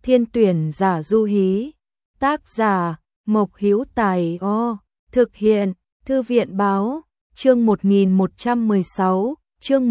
Thiên tuyển giả du hí. Tác giả Mộc Hữu Tài. Thực hiện Thư viện báo. Chương 1116, chương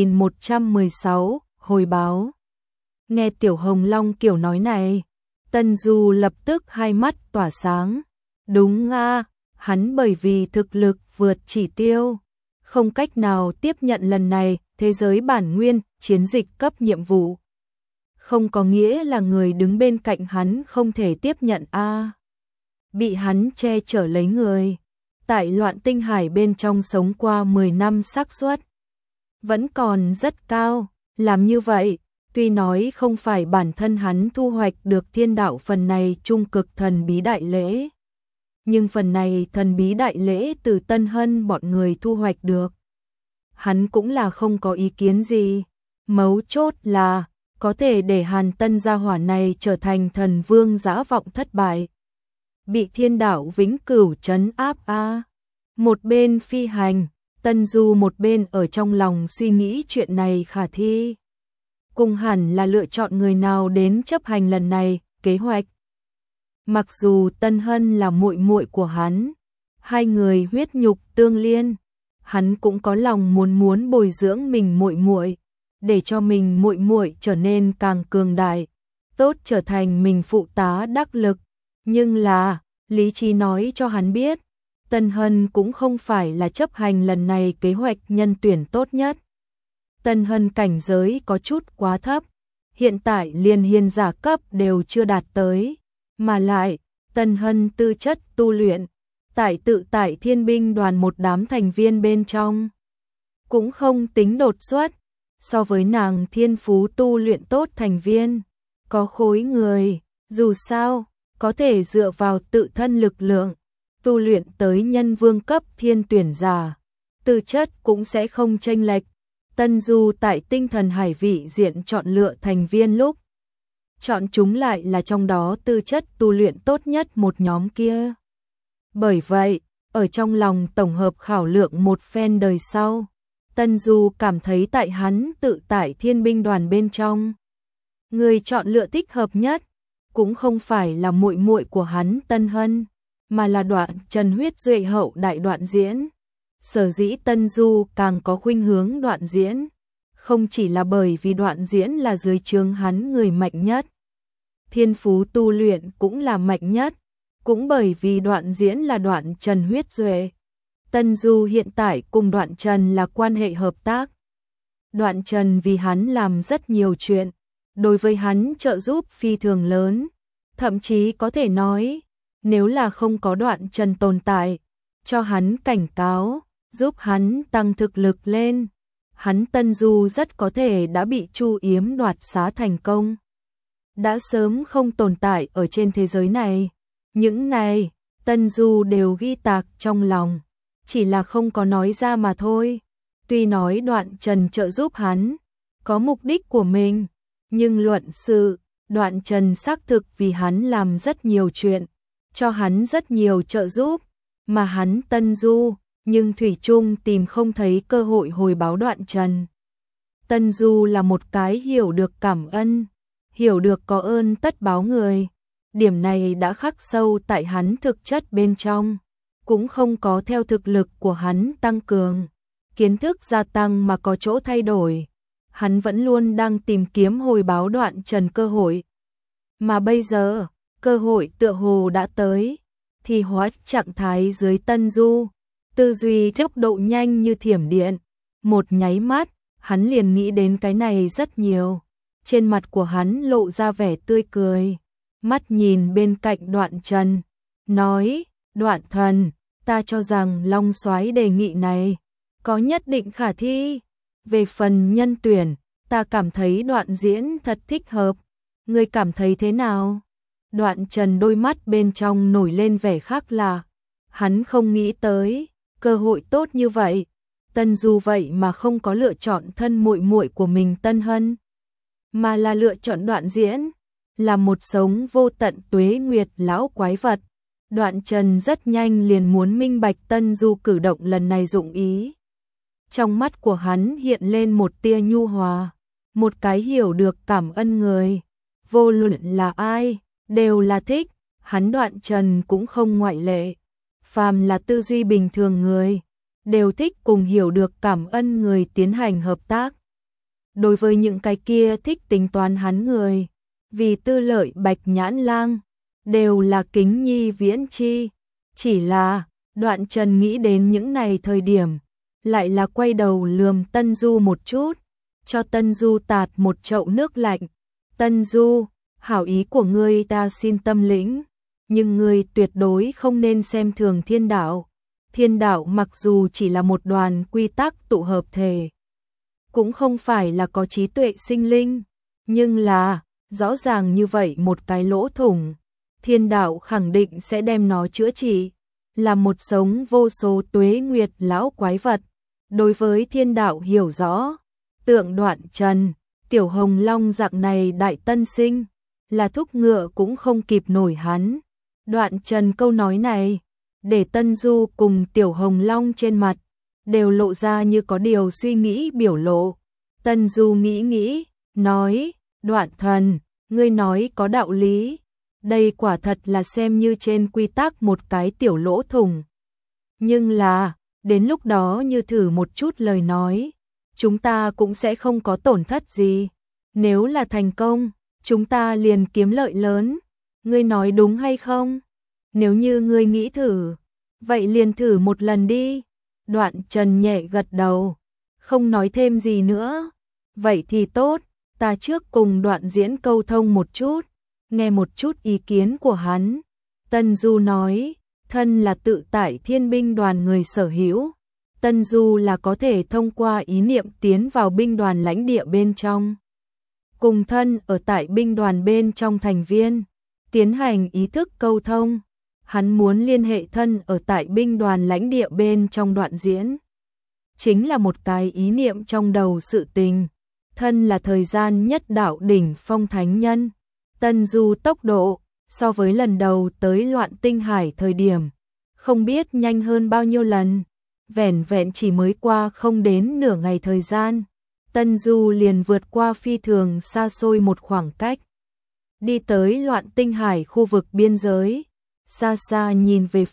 1116, hồi báo. Nghe Tiểu Hồng Long kiểu nói này, Tân Du lập tức hai mắt tỏa sáng. Đúng a, hắn bởi vì thực lực vượt chỉ tiêu, không cách nào tiếp nhận lần này thế giới bản nguyên chiến dịch cấp nhiệm vụ. Không có nghĩa là người đứng bên cạnh hắn không thể tiếp nhận a. Bị hắn che chở lấy người, tại loạn tinh hải bên trong sống qua 10 năm xác suất vẫn còn rất cao. Làm như vậy, tuy nói không phải bản thân hắn thu hoạch được thiên đạo phần này trung cực thần bí đại lễ, nhưng phần này thần bí đại lễ từ Tân Hân bọn người thu hoạch được, hắn cũng là không có ý kiến gì. Mấu chốt là có thể để Hàn Tân gia hỏa này trở thành thần vương dã vọng thất bại, bị thiên đạo vĩnh cửu trấn áp a. Một bên phi hành, Tân Du một bên ở trong lòng suy nghĩ chuyện này khả thi. Cùng hẳn là lựa chọn người nào đến chấp hành lần này kế hoạch. Mặc dù Tân Hân là muội muội của hắn, hai người huyết nhục tương liên, hắn cũng có lòng muốn bồi dưỡng mình muội muội, để cho mình muội muội trở nên càng cường đại, tốt trở thành mình phụ tá đắc lực. Nhưng là, lý trí nói cho hắn biết, Tân Hân cũng không phải là chấp hành lần này kế hoạch nhân tuyển tốt nhất. Tân Hân cảnh giới có chút quá thấp, hiện tại liền hiền giả cấp đều chưa đạt tới, mà lại, Tân Hân tư chất tu luyện, tại thiên binh đoàn một đám thành viên bên trong, cũng không tính đột xuất, so với nàng thiên phú tu luyện tốt thành viên, có khối người, dù sao, có thể dựa vào tự thân lực lượng, tu luyện tới nhân vương cấp thiên tuyển giả, tư chất cũng sẽ không chênh lệch. Tân Du tại tinh thần hải vị diện chọn lựa thành viên lúc, chọn chúng lại là trong đó tư chất tu luyện tốt nhất một nhóm kia. Bởi vậy, ở trong lòng tổng hợp khảo lượng một phen đời sau, Tân Du cảm thấy tại hắn tự tại thiên binh đoàn bên trong, người chọn lựa thích hợp nhất, cũng không phải là muội muội của hắn Tân Hân, mà là Đoạn Trần huyết duệ hậu đại Đoạn Diễn. Sở dĩ Tân Du càng có khuynh hướng Đoạn Diễn, không chỉ là bởi vì Đoạn Diễn là dưới trướng hắn người mạnh nhất, thiên phú tu luyện cũng là mạnh nhất, cũng bởi vì Đoạn Diễn là Đoạn Trần huyết duệ. Tân Du hiện tại cùng Đoạn Trần là quan hệ hợp tác. Đoạn Trần vì hắn làm rất nhiều chuyện, đối với hắn trợ giúp phi thường lớn, thậm chí có thể nói, nếu là không có Đoạn Trần tồn tại, cho hắn cảnh cáo, giúp hắn tăng thực lực lên, hắn Tân Du rất có thể đã bị Chu Yếm đoạt xá thành công, đã sớm không tồn tại ở trên thế giới này. Những này, Tân Du đều ghi tạc trong lòng, chỉ là không có nói ra mà thôi. Tuy nói Đoạn Trần trợ giúp hắn, có mục đích của mình, nhưng luận sự, Đoạn Trần xác thực vì hắn làm rất nhiều chuyện, cho hắn rất nhiều trợ giúp, mà hắn Tân Du, nhưng thủy chung tìm không thấy cơ hội hồi báo Đoạn Trần. Tân Du là một cái hiểu được cảm ơn, hiểu được có ơn tất báo người. Điểm này đã khắc sâu tại hắn thực chất bên trong, cũng không có theo thực lực của hắn tăng cường, kiến thức gia tăng mà có chỗ thay đổi. Hắn vẫn luôn đang tìm kiếm hồi báo Đoạn Trần cơ hội. Mà bây giờ, cơ hội tựa hồ đã tới, thì hóa trạng thái dưới Tân Du, tư duy tốc độ nhanh như thiểm điện. Một nháy mắt, hắn liền nghĩ đến cái này rất nhiều. Trên mặt của hắn lộ ra vẻ tươi cười, mắt nhìn bên cạnh Đoạn Trần, nói, Đoạn thần, ta cho rằng Long Soái đề nghị này có nhất định khả thi. Về phần nhân tuyển, ta cảm thấy Đoạn Diễn thật thích hợp. Ngươi cảm thấy thế nào? Đoạn Trần đôi mắt bên trong nổi lên vẻ khác lạ. Hắn không nghĩ tới cơ hội tốt như vậy. Tân Du vậy mà không có lựa chọn thân muội muội của mình Tân Hân, mà là lựa chọn Đoạn Diễn, là một sống vô tận tuế nguyệt lão quái vật. Đoạn Trần rất nhanh liền muốn minh bạch Tân Du cử động lần này dụng ý. Trong mắt của hắn hiện lên một tia nhu hòa, một cái hiểu được cảm ơn người. vô luận là ai, đều là thích, hắn Đoạn Trần cũng không ngoại lệ. Phàm là tư duy bình thường người, đều thích cùng hiểu được cảm ơn người tiến hành hợp tác. Đối với những cái kia thích tính toán hắn người, vì tư lợi Bạch Nhãn Lang, đều là kính nhi viễn chi. Chỉ là, Đoạn Trần nghĩ đến những này thời điểm, lại là quay đầu lườm Tân Du một chút, cho Tân Du tạt một chậu nước lạnh. Tân Du, hảo ý của ngươi ta xin tâm lĩnh, nhưng ngươi tuyệt đối không nên xem thường thiên đạo. Thiên đạo mặc dù chỉ là một đoàn quy tắc tụ hợp thể, cũng không phải là có trí tuệ sinh linh, nhưng là, rõ ràng như vậy một cái lỗ thủng, thiên đạo khẳng định sẽ đem nó chữa trị, là một sống vô số tuế nguyệt lão quái vật. Đối với thiên đạo hiểu rõ, tượng Đoạn Trần, Tiểu Hồng Long dạng này đại tân sinh, là thúc ngựa cũng không kịp nổi hắn. Đoạn Trần câu nói này, để Tân Du cùng Tiểu Hồng Long trên mặt, đều lộ ra như có điều suy nghĩ biểu lộ. Tân Du nghĩ, nói, Đoạn Thần, ngươi nói có đạo lý, đây quả thật là xem như trên quy tắc một cái tiểu lỗ thủng. Nhưng là, đến lúc đó như thử một chút lời nói, chúng ta cũng sẽ không có tổn thất gì. Nếu là thành công, chúng ta liền kiếm lợi lớn. Ngươi nói đúng hay không? Nếu như ngươi nghĩ thử, vậy liền thử một lần đi. Đoạn Trần nhẹ gật đầu, không nói thêm gì nữa. Vậy thì tốt, ta trước cùng Đoạn Diễn câu thông một chút, nghe một chút ý kiến của hắn. Tân Du nói, thân là tự tại thiên binh đoàn người sở hữu. Tân Du là có thể thông qua ý niệm tiến vào binh đoàn lãnh địa bên trong. Cùng thân ở tại binh đoàn bên trong thành viên, tiến hành ý thức câu thông. Hắn muốn liên hệ thân ở tại binh đoàn lãnh địa bên trong Đoạn Diễn. Chính là một cái ý niệm trong đầu sự tình. Thân là thời gian nhất đạo đỉnh phong thánh nhân. Tân Du tốc độ, so với lần đầu tới Loạn Tinh Hải thời điểm, không biết nhanh hơn bao nhiêu lần. Vẻn vẹn chỉ mới qua không đến nửa ngày thời gian, Tân Du liền vượt qua phi thường xa xôi một khoảng cách. Đi tới Loạn Tinh Hải khu vực biên giới, xa xa nhìn về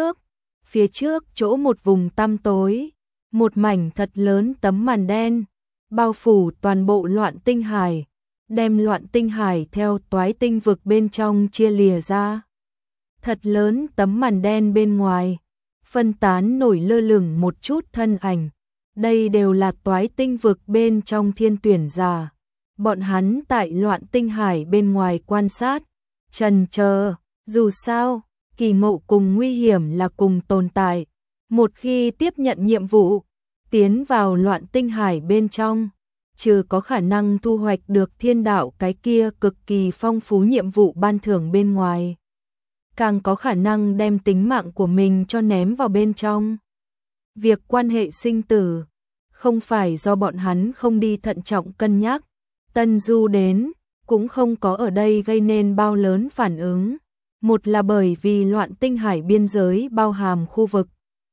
phía trước chỗ một vùng tăm tối, một mảnh thật lớn tấm màn đen, bao phủ toàn bộ Loạn Tinh Hải, đem Loạn Tinh Hải theo toái tinh vực bên trong chia lìa ra. Thật lớn tấm màn đen bên ngoài, phân tán nổi lơ lửng một chút thân ảnh. Đây đều là toái tinh vực bên trong thiên tuyển giả. Bọn hắn tại Loạn Tinh Hải bên ngoài quan sát, chần chờ, dù sao, kỳ ngộ cùng nguy hiểm là cùng tồn tại. Một khi tiếp nhận nhiệm vụ, tiến vào Loạn Tinh Hải bên trong, trừ có khả năng thu hoạch được thiên đạo cái kia cực kỳ phong phú nhiệm vụ ban thưởng bên ngoài, càng có khả năng đem tính mạng của mình cho ném vào bên trong. Việc quan hệ sinh tử, không phải do bọn hắn không đi thận trọng cân nhắc. Tân Du đến, cũng không có ở đây gây nên bao lớn phản ứng. Một là bởi vì Loạn Tinh Hải biên giới bao hàm khu vực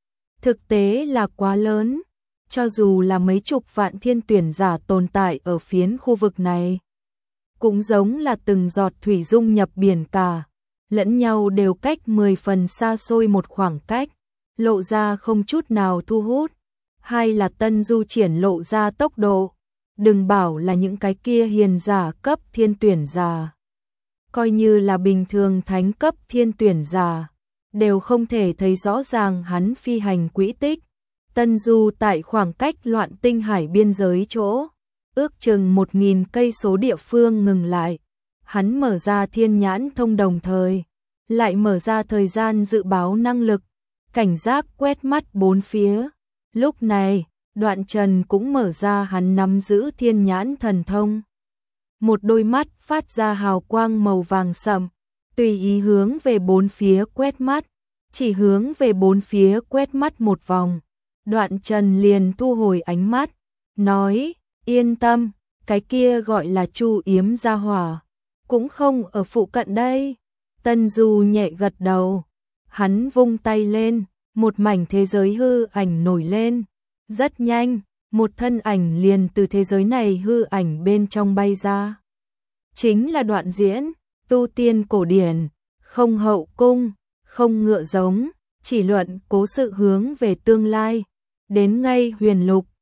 thực tế là quá lớn, cho dù là mấy chục vạn thiên tuyển giả tồn tại ở phiến khu vực này, cũng giống là từng giọt thủy dung nhập biển cả, lẫn nhau đều cách 10 phần xa xôi một khoảng cách, lộ ra không chút nào thu hút. Hai là Tân Du triển lộ ra tốc độ, đừng bảo là những cái kia hiền giả cấp thiên tuyển giả, coi như là bình thường thánh cấp thiên tuyển giả, đều không thể thấy rõ ràng hắn phi hành quỹ tích. Tân Du tại khoảng cách Loạn Tinh Hải biên giới chỗ, ước chừng 1000 cây số địa phương ngừng lại. Hắn mở ra thiên nhãn thông đồng thời, lại mở ra thời gian dự báo năng lực, cảnh giác quét mắt bốn phía. Lúc này, Đoạn Trần cũng mở ra hắn nắm giữ thiên nhãn thần thông. Một đôi mắt phát ra hào quang màu vàng sậm, tùy ý hướng về bốn phía quét mắt, chỉ hướng về bốn phía quét mắt một vòng. Đoạn Trần liền thu hồi ánh mắt, nói, yên tâm, cái kia gọi là Chu Yếm gia hỏa, cũng không ở phụ cận đây. Tân Du nhẹ gật đầu, hắn vung tay lên, một mảnh thế giới hư ảnh nổi lên. Rất nhanh, một thân ảnh liền từ thế giới này hư ảnh bên trong bay ra. chính là đoạn diễn tu tiên cổ điển, không hậu cung, không ngựa giống, chỉ luận cố sự hướng về tương lai. Đến ngay huyền lục,